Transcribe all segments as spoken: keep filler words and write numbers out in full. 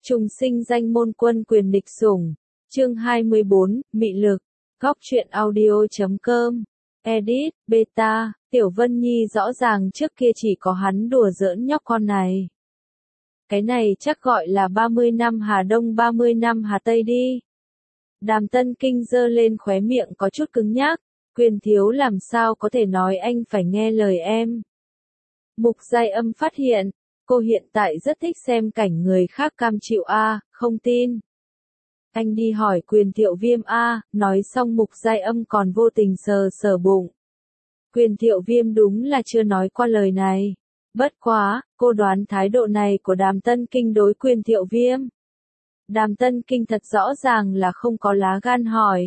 Trùng sinh danh môn quân quyền địch sủng. Chương hai mươi bốn, Mị lực. Góc truyện audio chấm com. Edit, beta, Tiểu Vân Nhi rõ ràng trước kia chỉ có hắn đùa giỡn nhóc con này. Cái này chắc gọi là ba mươi năm Hà Đông ba mươi năm Hà Tây đi. Đàm Tân Kinh giơ lên khóe miệng có chút cứng nhắc. Quyền thiếu làm sao có thể nói anh phải nghe lời em. Mục Giai Âm phát hiện, cô hiện tại rất thích xem cảnh người khác cam chịu a, không tin. Anh đi hỏi Quyền Thiệu Viêm a, nói xong Mục Giai Âm còn vô tình sờ sờ bụng. Quyền Thiệu Viêm đúng là chưa nói qua lời này. Bất quá, cô đoán thái độ này của Đàm Tân Kinh đối Quyền Thiệu Viêm. Đàm Tân Kinh thật rõ ràng là không có lá gan hỏi.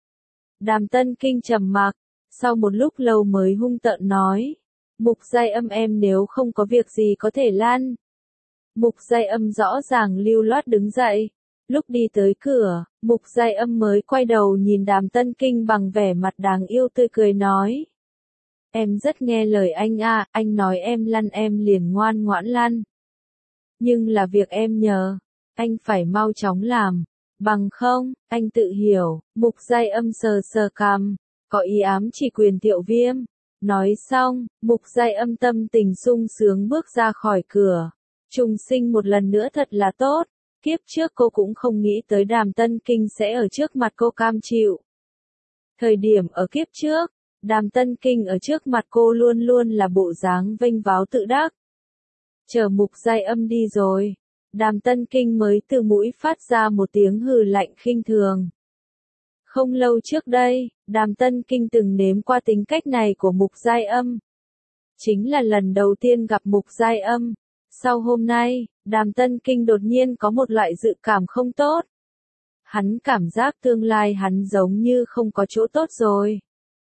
Đàm Tân Kinh trầm mặc, sau một lúc lâu mới hung tợn nói. Mục Giai Âm em nếu không có việc gì có thể lăn. Mục Giai Âm rõ ràng lưu loát đứng dậy. Lúc đi tới cửa, Mục Giai Âm mới quay đầu nhìn Đàm Tân Kinh bằng vẻ mặt đáng yêu tươi cười nói. Em rất nghe lời anh a, anh nói em lăn em liền ngoan ngoãn lăn. Nhưng là việc em nhờ, anh phải mau chóng làm. Bằng không, anh tự hiểu. Mục Giai Âm sờ sờ cằm, có ý ám chỉ Quyền Thiệu Viêm. Nói xong, Mục Giai Âm tâm tình sung sướng bước ra khỏi cửa. Trùng sinh một lần nữa thật là tốt. Kiếp trước cô cũng không nghĩ tới Đàm Tân Kinh sẽ ở trước mặt cô cam chịu. Thời điểm ở kiếp trước, Đàm Tân Kinh ở trước mặt cô luôn luôn là bộ dáng vênh váo tự đắc. Chờ Mục Giai Âm đi rồi, Đàm Tân Kinh mới từ mũi phát ra một tiếng hừ lạnh khinh thường. Không lâu trước đây, Đàm Tân Kinh từng nếm qua tính cách này của Mục Giai Âm. Chính là lần đầu tiên gặp Mục Giai Âm. Sau hôm nay, Đàm Tân Kinh đột nhiên có một loại dự cảm không tốt. Hắn cảm giác tương lai hắn giống như không có chỗ tốt rồi.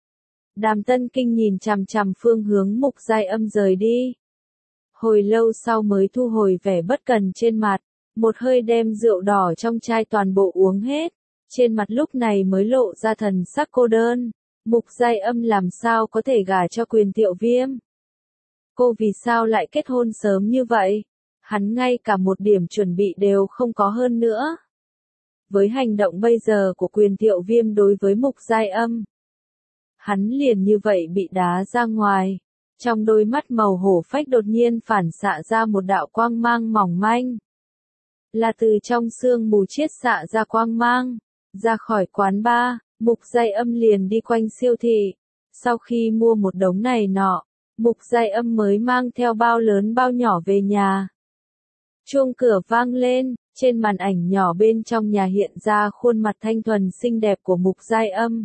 Đàm Tân Kinh nhìn chằm chằm phương hướng Mục Giai Âm rời đi. Hồi lâu sau mới thu hồi vẻ bất cần trên mặt, một hơi đem rượu đỏ trong chai toàn bộ uống hết. Trên mặt lúc này mới lộ ra thần sắc cô đơn. Mục Giai Âm làm sao có thể gả cho Quyền Thiệu Viêm? Cô vì sao lại kết hôn sớm như vậy? Hắn ngay cả một điểm chuẩn bị đều không có hơn nữa. Với hành động bây giờ của Quyền Thiệu Viêm đối với Mục Giai Âm, hắn liền như vậy bị đá ra ngoài. Trong đôi mắt màu hổ phách đột nhiên phản xạ ra một đạo quang mang mỏng manh. Là từ trong sương mù chiết xạ ra quang mang. Ra khỏi quán bar, Mục Giai Âm liền đi quanh siêu thị. Sau khi mua một đống này nọ, Mục Giai Âm mới mang theo bao lớn bao nhỏ về nhà. Chuông cửa vang lên, trên màn ảnh nhỏ bên trong nhà hiện ra khuôn mặt thanh thuần xinh đẹp của Mục Giai Âm.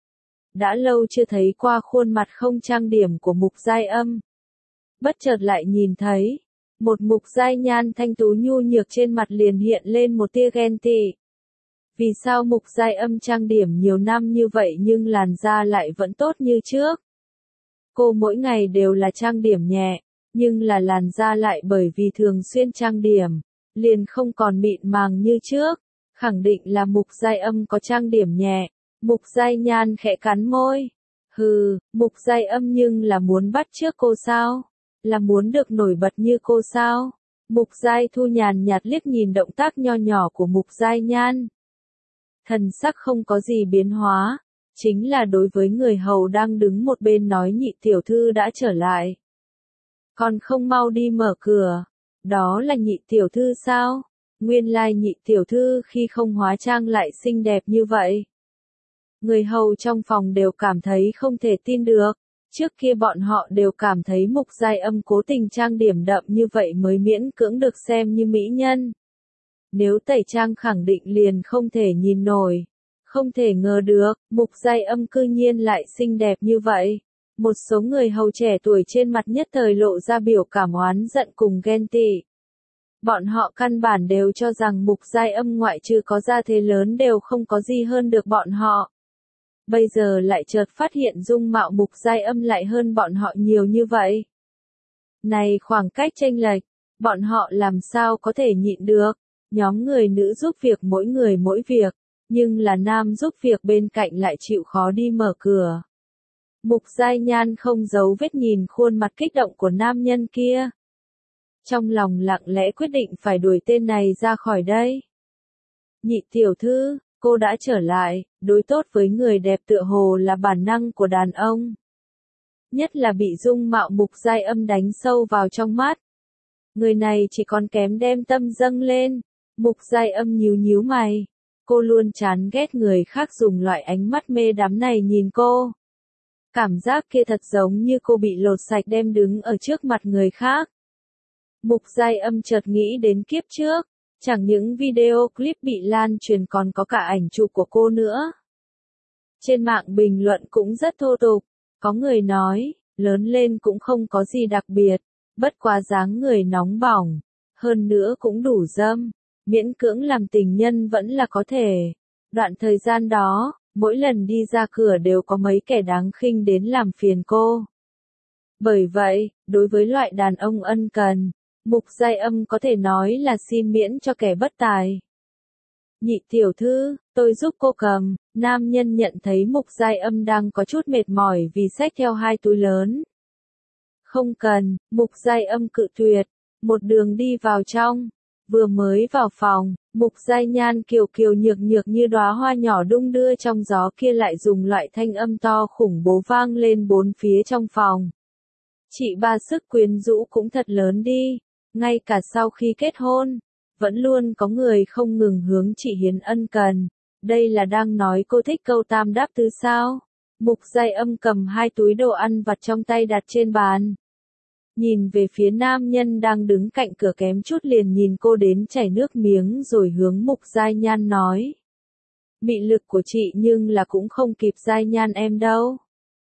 Đã lâu chưa thấy qua khuôn mặt không trang điểm của Mục Giai Âm. Bất chợt lại nhìn thấy, một Mục Giai Nhan thanh tú nhu nhược trên mặt liền hiện lên một tia ghen tị. Vì sao Mục Giai Âm trang điểm nhiều năm như vậy nhưng làn da lại vẫn tốt như trước? Cô mỗi ngày đều là trang điểm nhẹ, nhưng là làn da lại bởi vì thường xuyên trang điểm, liền không còn mịn màng như trước. Khẳng định là Mục Giai Âm có trang điểm nhẹ. Mục Giai Nhan khẽ cắn môi. Hừ, Mục Giai Âm nhưng là muốn bắt chước cô sao? Là muốn được nổi bật như cô sao? Mục Giai Thu nhàn nhạt liếc nhìn động tác nho nhỏ của Mục Giai Nhan. Thần sắc không có gì biến hóa, chính là đối với người hầu đang đứng một bên nói Nhị tiểu thư đã trở lại. Còn không mau đi mở cửa, đó là Nhị tiểu thư sao? Nguyên lai Nhị tiểu thư khi không hóa trang lại xinh đẹp như vậy. Người hầu trong phòng đều cảm thấy không thể tin được, trước kia bọn họ đều cảm thấy Mục Giai Âm cố tình trang điểm đậm như vậy mới miễn cưỡng được xem như mỹ nhân. Nếu tẩy trang khẳng định liền không thể nhìn nổi. Không thể ngờ được, Mục Giai Âm cư nhiên lại xinh đẹp như vậy. Một số người hầu trẻ tuổi trên mặt nhất thời lộ ra biểu cảm oán giận cùng ghen tị. Bọn họ căn bản đều cho rằng Mục Giai Âm ngoại trừ có gia thế lớn đều không có gì hơn được bọn họ. Bây giờ lại chợt phát hiện dung mạo Mục Giai Âm lại hơn bọn họ nhiều như vậy. Này khoảng cách chênh lệch, bọn họ làm sao có thể nhịn được? Nhóm người nữ giúp việc mỗi người mỗi việc, nhưng là nam giúp việc bên cạnh lại chịu khó đi mở cửa. Mục Giai Nhan không giấu vết nhìn khuôn mặt kích động của nam nhân kia. trong lòng lặng lẽ quyết định phải đuổi tên này ra khỏi đây. Nhị tiểu thư, cô đã trở lại, đối tốt với người đẹp tựa hồ là bản năng của đàn ông. Nhất là bị dung mạo Mục Giai Âm đánh sâu vào trong mắt. Người này chỉ còn kém đem tâm dâng lên. Mục Giai Âm nhíu nhíu mày. Cô luôn chán ghét người khác dùng loại ánh mắt mê đắm này nhìn cô. Cảm giác kia thật giống như cô bị lột sạch đem đứng ở trước mặt người khác. Mục Giai Âm chợt nghĩ đến kiếp trước. Chẳng những video clip bị lan truyền còn có cả ảnh chụp của cô nữa. Trên mạng bình luận cũng rất thô tục. Có người nói, lớn lên cũng không có gì đặc biệt, bất quá dáng người nóng bỏng, hơn nữa cũng đủ dâm, miễn cưỡng làm tình nhân vẫn là có thể. Đoạn thời gian đó, mỗi lần đi ra cửa đều có mấy kẻ đáng khinh đến làm phiền cô. Bởi vậy, đối với loại đàn ông ân cần, Mục Giai Âm có thể nói là xin miễn cho kẻ bất tài. Nhị tiểu thư, tôi giúp cô cầm. Nam nhân nhận thấy Mục Giai Âm đang có chút mệt mỏi vì xách theo hai túi lớn. Không cần, Mục Giai Âm cự tuyệt, một đường đi vào trong. Vừa mới vào phòng, Mục Giai Nhan kiều kiều nhược nhược như đóa hoa nhỏ đung đưa trong gió kia lại dùng loại thanh âm to khủng bố vang lên bốn phía trong phòng. Chị ba sức quyến rũ cũng thật lớn đi, ngay cả sau khi kết hôn, vẫn luôn có người không ngừng hướng chị hiến ân cần. Đây là đang nói cô thích câu tam đáp tứ sao? Mục Giai Âm cầm hai túi đồ ăn vặt trong tay đặt trên bàn. Nhìn về phía nam nhân đang đứng cạnh cửa kém chút liền nhìn cô đến chảy nước miếng rồi hướng Mục Giai Nhan nói. Mị lực của chị nhưng là cũng không kịp Giai Nhan em đâu.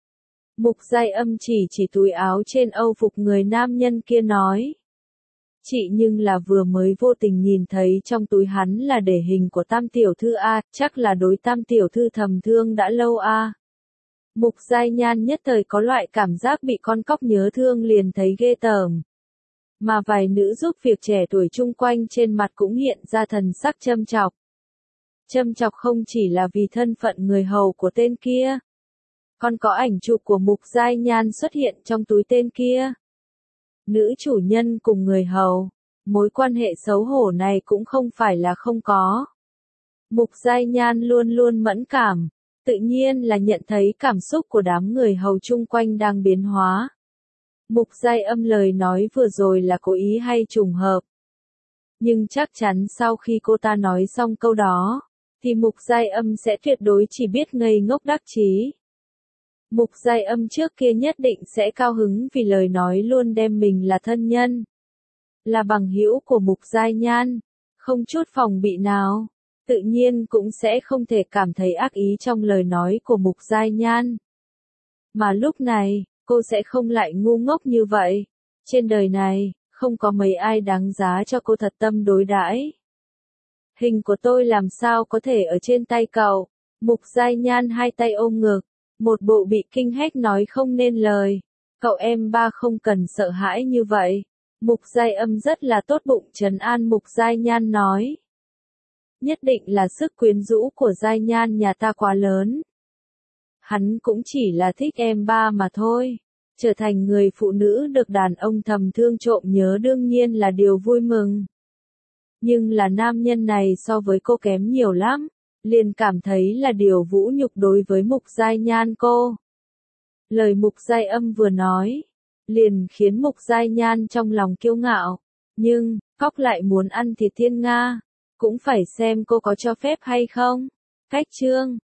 Mục Giai Âm chỉ chỉ túi áo trên âu phục người nam nhân kia nói. Chị nhưng là vừa mới vô tình nhìn thấy trong túi hắn là để hình của Tam tiểu thư a, chắc là đối Tam tiểu thư thầm thương đã lâu a. Mục Giai Nhan nhất thời có loại cảm giác bị con cóc nhớ thương liền thấy ghê tởm. Mà vài nữ giúp việc trẻ tuổi chung quanh trên mặt cũng hiện ra thần sắc châm chọc. Châm chọc không chỉ là vì thân phận người hầu của tên kia, còn có ảnh chụp của Mục Giai Nhan xuất hiện trong túi tên kia. Nữ chủ nhân cùng người hầu, mối quan hệ xấu hổ này cũng không phải là không có. Mục Giai Nhan luôn luôn mẫn cảm, tự nhiên là nhận thấy cảm xúc của đám người hầu chung quanh đang biến hóa. Mục Giai Âm lời nói vừa rồi là cố ý hay trùng hợp. Nhưng chắc chắn sau khi cô ta nói xong câu đó, thì Mục Giai Âm sẽ tuyệt đối chỉ biết ngây ngốc đắc chí. Mục Giai Âm trước kia nhất định sẽ cao hứng vì lời nói luôn đem mình là thân nhân, là bằng hữu của Mục Giai Nhan, không chút phòng bị nào, tự nhiên cũng sẽ không thể cảm thấy ác ý trong lời nói của Mục Giai Nhan. Mà lúc này, cô sẽ không lại ngu ngốc như vậy. Trên đời này, không có mấy ai đáng giá cho cô thật tâm đối đãi. Hình của tôi làm sao có thể ở trên tay cậu? Mục Giai Nhan hai tay ôm ngực, một bộ bị kinh hách nói không nên lời. Cậu em ba không cần sợ hãi như vậy. Mục Giai Âm rất là tốt bụng trấn an Mục Giai Nhan nói. Nhất định là sức quyến rũ của Giai Nhan nhà ta quá lớn. Hắn cũng chỉ là thích em ba mà thôi. Trở thành người phụ nữ được đàn ông thầm thương trộm nhớ đương nhiên là điều vui mừng. Nhưng là nam nhân này so với cô kém nhiều lắm, liền cảm thấy là điều vũ nhục đối với Mục Giai Nhan cô. Lời Mục Giai Âm vừa nói, liền khiến Mục Giai Nhan trong lòng kiêu ngạo, nhưng, cóc lại muốn ăn thịt thiên nga, cũng phải xem cô có cho phép hay không. Cách chương